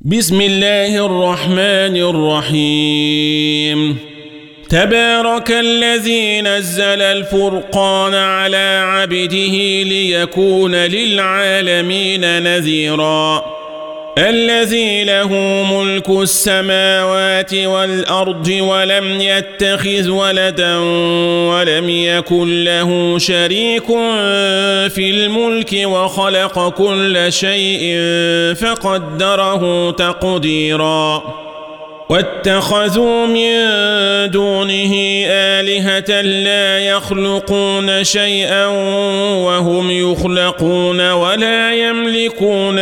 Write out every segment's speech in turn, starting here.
بسم الله الرحمن الرحيم. تبارك الذي نزل الفرقان على عبده ليكون للعالمين نذيرا. الذي له ملك السماوات والأرض ولم يتخذ ولدا ولم يكن له شريك في الملك وخلق كل شيء فقدره تقديرا. واتخذوا من دونه آلهة لا يخلقون شيئا وهم يخلقون ولا يملكون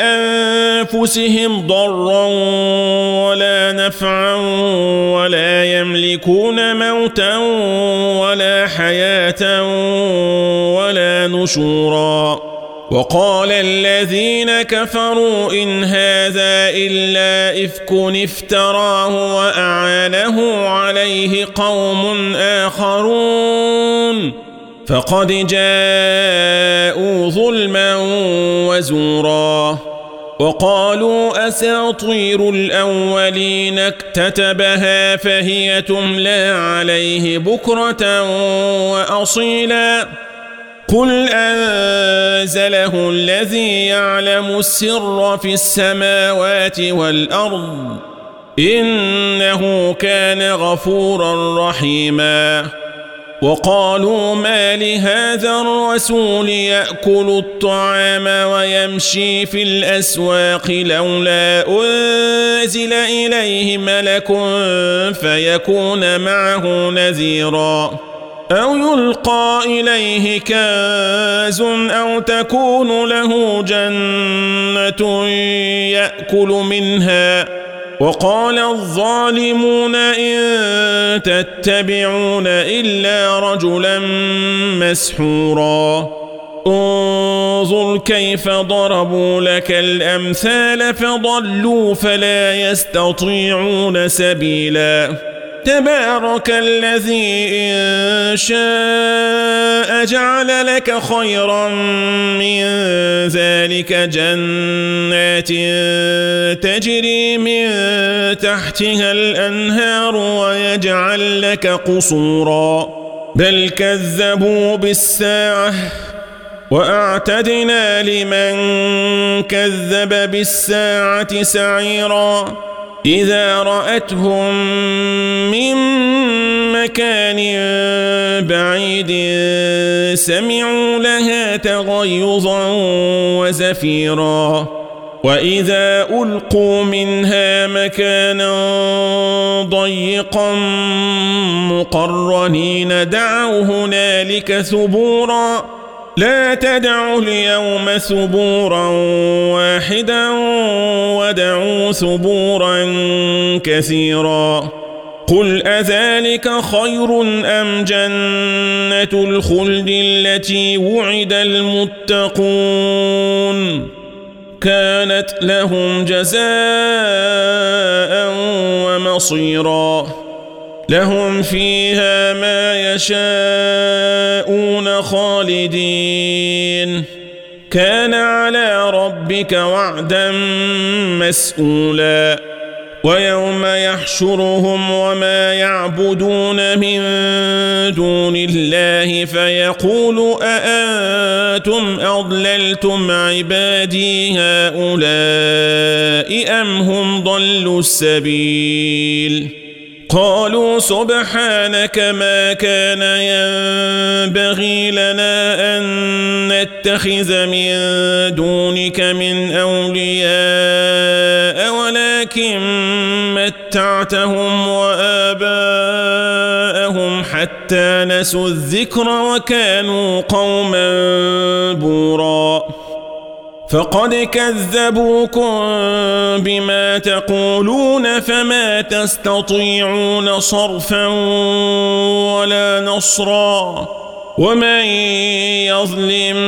لأنفسهم ضرا ولا نفعا ولا يملكون موتا ولا حياة ولا نشورا. وقال الذين كفروا إن هذا إلا إفك افتراه وأعانه عليه قوم آخرون فقد جاءوا ظلما وزورا. وقالوا أساطير الأولين اكتتبها فهي تملى عليه بكرة وأصيلا. قل أنزله الذي يعلم السر في السماوات والأرض إنه كان غفورا رحيما. وقالوا ما لهذا الرسول يأكل الطعام ويمشي في الأسواق لولا أنزل إليه ملك فيكون معه نذيرا أو يلقى إليه كنز أو تكون له جنة يأكل منها. وقال الظالمون إن تتبعون إلا رجلا مسحورا. انظر كيف ضربوا لك الأمثال فضلوا فلا يستطيعون سبيلا. تبارك الذي إن شاء جعل لك خيرا من ذلك جنات تجري من تحتها الأنهار ويجعل لك قصورا بل كذبوا بالساعة وأعتدنا لمن كذب بالساعة سعيرا. إذا رأتهم من مكان بعيد سمعوا لها تغيظا وزفيرا. وإذا ألقوا منها مكانا ضيقا مقرنين دعوا هنالك ثبورا. لا تدعوا اليوم ثبورا واحدا ودعوا ثبورا كثيرا. قل أذلك خير أم جنة الخلد التي وعد المتقون كانت لهم جزاء ومصيرا. لهم فيها ما يشاءون خالدين كان على ربك وعدا مسئولا. ويوم يحشرهم وما يعبدون من دون الله فيقول أأنتم أضللتم عبادي هؤلاء أم هم ضلوا السبيل. قالوا سبحانك ما كان ينبغي لنا أن نتخذ من دونك من أولياء ولكن متعتهم وآباءهم حتى نسوا الذكر وكانوا قوما بورا. فقد كذبوكم بما تقولون فما تستطيعون صرفا ولا نصرا. ومن يظلم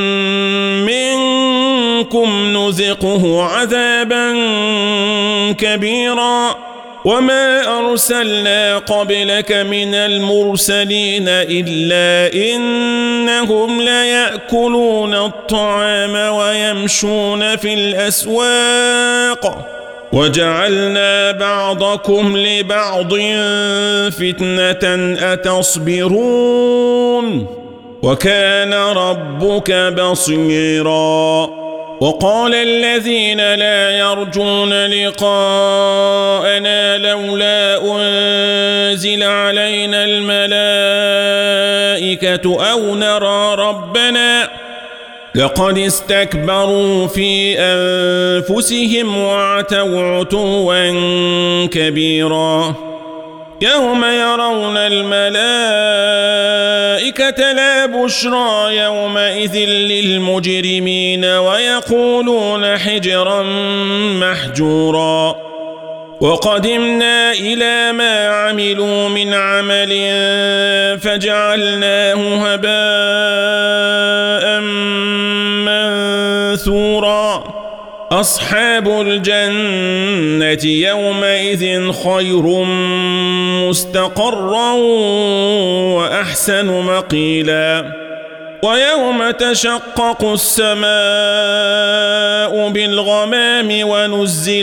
منكم نذقه عذابا كبيرا. وما أرسلنا قبلك من المرسلين إلا إنهم ليأكلون الطعام ويمشون في الأسواق وجعلنا بعضكم لبعض فتنة أتصبرون وكان ربك بصيرا وقال الذين لا يرجون لقاءنا لولا أنزل علينا الملائكة أو نرى ربنا لقد استكبروا في أنفسهم وعتوا عتوا كبيرا يوم يرون الملائكة لا بشرى يومئذ للمجرمين ويقولون حجرا محجورا وقدمنا إلى ما عملوا من عمل فجعلناه هباء منثورا أصحاب الجنة يومئذ خير مستقرا وأحسن مقيلا ويوم تشقق السماء بالغمام ونزل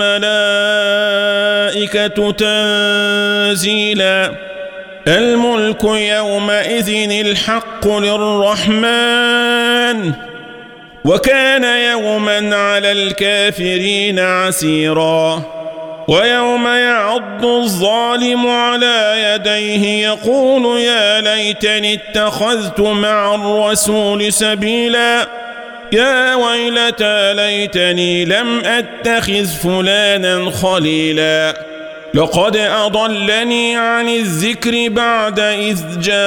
الملائكة تنزيلا الملك يومئذ الحق للرحمن وكان يوما على الكافرين عسيرا ويوم يعض الظالم على يديه يقول يا ليتني اتخذت مع الرسول سبيلا يا ويلتى ليتني لم أتخذ فلانا خليلا لقد أضلني عن الذكر بعد إذ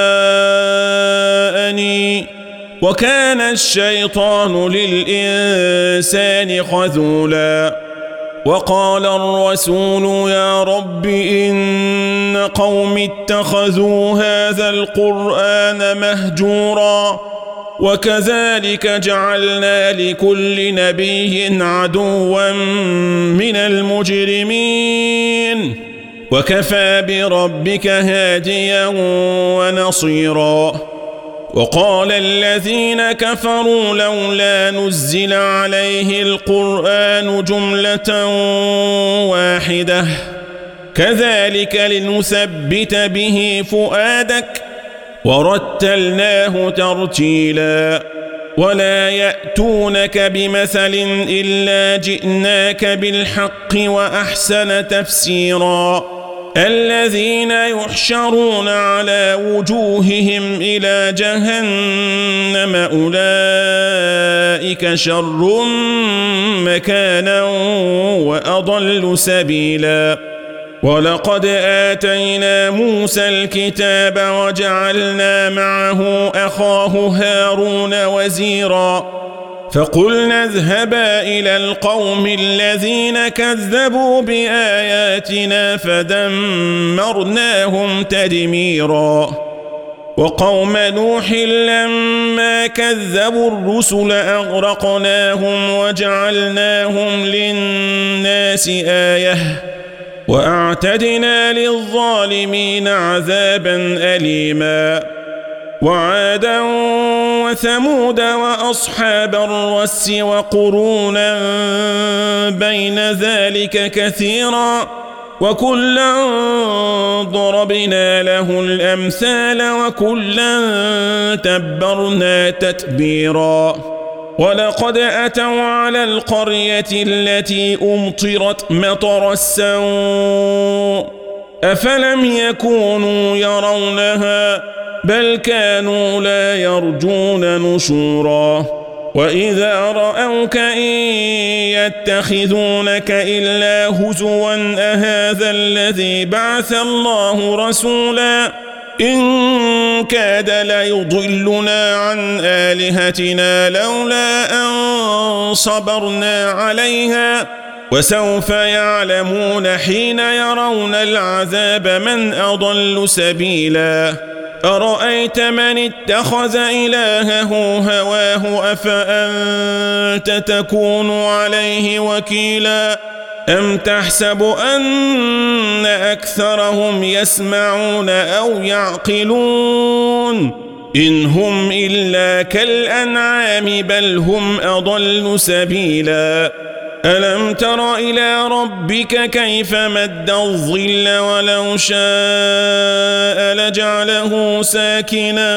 جاءني وكان الشيطان للإنسان خذولا وقال الرسول يا رب إن قوم اتخذوا هذا القرآن مهجورا وكذلك جعلنا لكل نبي عدوا من المجرمين وكفى بربك هاديا ونصيرا وقال الذين كفروا لولا نزل عليه القرآن جملة واحدة كذلك لنثبت به فؤادك ورتلناه ترتيلا ولا يأتونك بمثل إلا جئناك بالحق وأحسن تفسيرا الذين يحشرون على وجوههم إلى جهنم أولئك شر مكانا وأضل سبيلا ولقد آتينا موسى الكتاب وجعلنا معه أخاه هارون وزيرا فقلنا اذهبا إلى القوم الذين كذبوا بآياتنا فدمرناهم تدميرا وقوم نوح لما كذبوا الرسل أغرقناهم وجعلناهم للناس آية وأعتدنا للظالمين عذابا أليما وعادا وثمود وأصحاب الرس وقرونا بين ذلك كثيرا وكلا ضربنا له الأمثال وكلا تبرنا تتبيرا ولقد أتوا على القرية التي أمطرت مطر السوء أفلم يكونوا يرونها بل كانوا لا يرجون نشورا وإذا رأوك إن يتخذونك إلا هزوا أهذا الذي بعث الله رسولا إن كاد ليضلنا عن آلهتنا لولا أن صبرنا عليها وسوف يعلمون حين يرون العذاب من أضل سبيلا أرأيت من اتخذ إلهه هواه أفأنت تكون عليه وكيلا أم تحسب أن أكثرهم يسمعون أو يعقلون إن هم إلا كالأنعام بل هم أضل سبيلا ألم تر إلى ربك كيف مد الظل ولو شاء لجعله ساكنا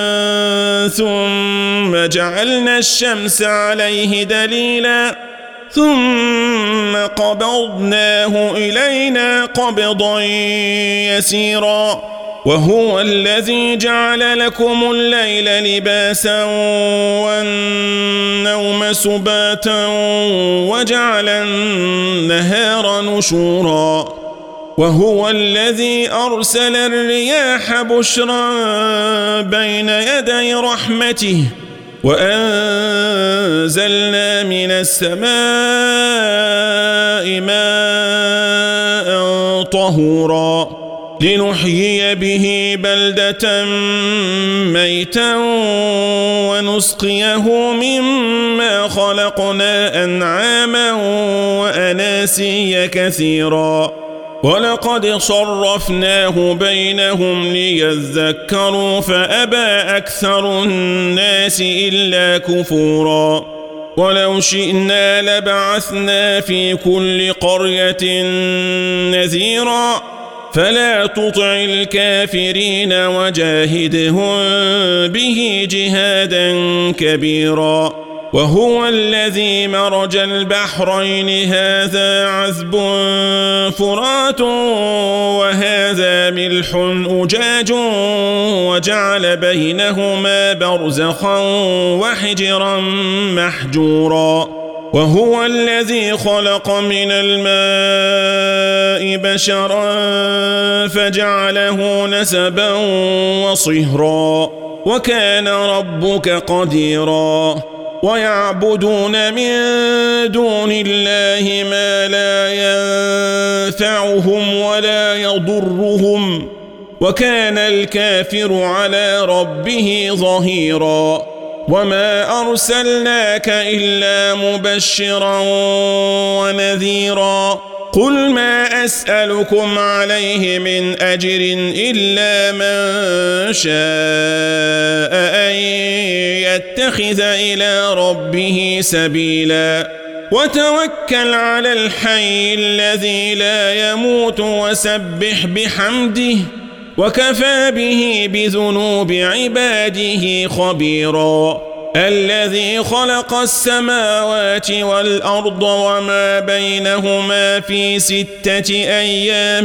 ثم جعلنا الشمس عليه دليلا ثم قبضناه إلينا قبضا يسيرا وهو الذي جعل لكم الليل لباسا والنوم سباتا وجعل النهار نشورا وهو الذي أرسل الرياح بشرا بين يدي رحمته وأنزلنا من السماء ماء طهورا لنحيي به بلدة ميتا ونسقيه مما خلقنا أنعاما وأناسيا كثيرا ولقد صرفناه بينهم ليذكروا فأبى أكثر الناس إلا كفورا ولو شئنا لبعثنا في كل قرية نذيرا فلا تطع الكافرين وجاهدهم به جهادا كبيرا وهو الذي مرج البحرين هذا عذب فرات وهذا ملح أجاج وجعل بينهما برزخا وحجرا محجورا وهو الذي خلق من الماء بشرا فجعله نسبا وصهرا وكان ربك قديرا ويعبدون من دون الله ما لا ينفعهم ولا يضرهم وكان الكافر على ربه ظهيرا وما أرسلناك إلا مبشرا ونذيرا قل ما أسألكم عليه من أجر إلا من شاء أن يتخذ إلى ربه سبيلا وتوكل على الحي الذي لا يموت وسبح بحمده وكفى به بذنوب عباده خبيرا الذي خلق السماوات والأرض وما بينهما في 6 أيام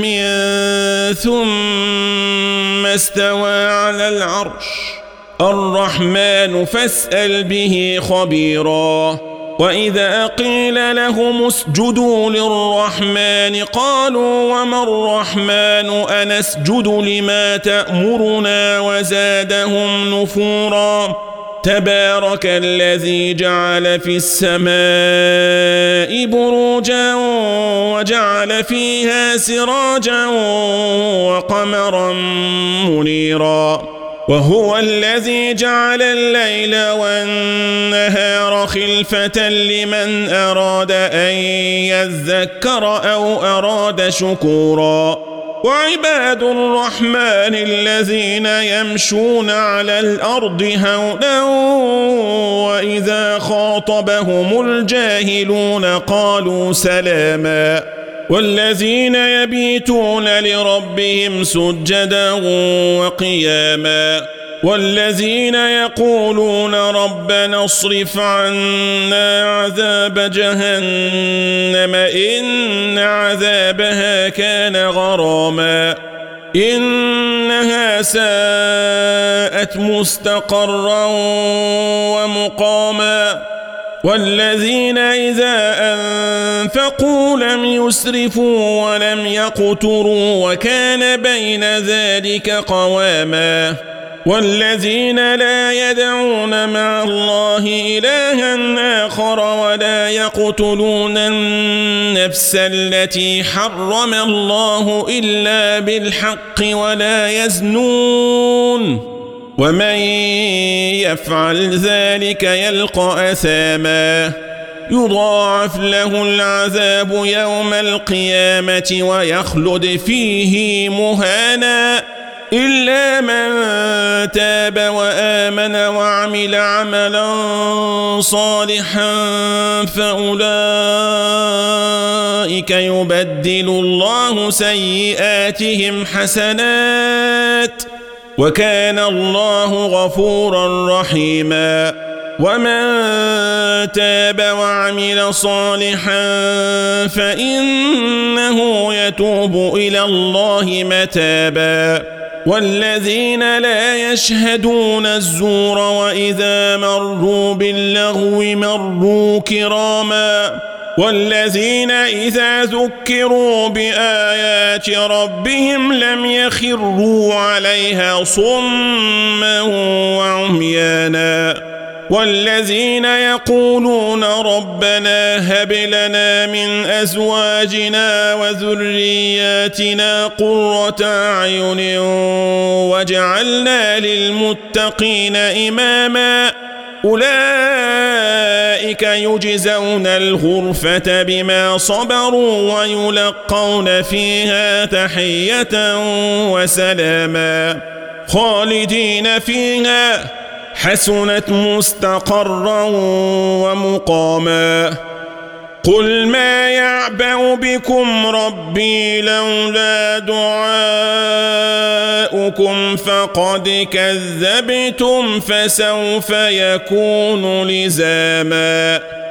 ثم استوى على العرش الرحمن فاسأل به خبيرا وإذا قيل لهم اسجدوا للرحمن قالوا وما الرحمن أنسجد لما تأمرنا وزادهم نفورا تبارك الذي جعل في السماء بروجا وجعل فيها سراجا وقمرا منيرا وهو الذي جعل الليل والنهار خلفة لمن أراد أن يذكر أو أراد شكورا وعباد الرحمن الذين يمشون على الأرض هونا وإذا خاطبهم الجاهلون قالوا سلاما والذين يبيتون لربهم سجدا وقياما والذين يقولون ربنا اصرف عنا عذاب جهنم إن عذابها كان غراما إنها ساءت مستقرا ومقاما والذين إذا أنفقوا لم يسرفوا ولم يقتروا وكان بين ذلك قواما والذين لا يدعون مع الله إلها آخر ولا يقتلون النفس التي حرم الله إلا بالحق ولا يزنون ومن يفعل ذلك يلقى أثاما يضاعف له العذاب يوم القيامة ويخلد فيه مهانا إلا من تاب وآمن وعمل عملا صالحا فأولئك يبدل الله سيئاتهم حسنات وكان الله غفورا رحيما ومن تاب وعمل صالحا فإنه يتوب إلى الله متابا والذين لا يشهدون الزور وإذا مروا باللغو مروا كراما والذين إذا ذكروا بآيات ربهم لم يخروا عليها صما وعميانا والذين يقولون ربنا هب لنا من أزواجنا وذرياتنا قرة أعين واجعلنا للمتقين إماما أولئك يجزون الغرفة بما صبروا ويلقون فيها تحية وسلاما خالدين فيها حسنت مستقرا ومقاما قل ما يعبأ بكم ربي لولا دعاؤكم فقد كذبتم فسوف يكون لزاما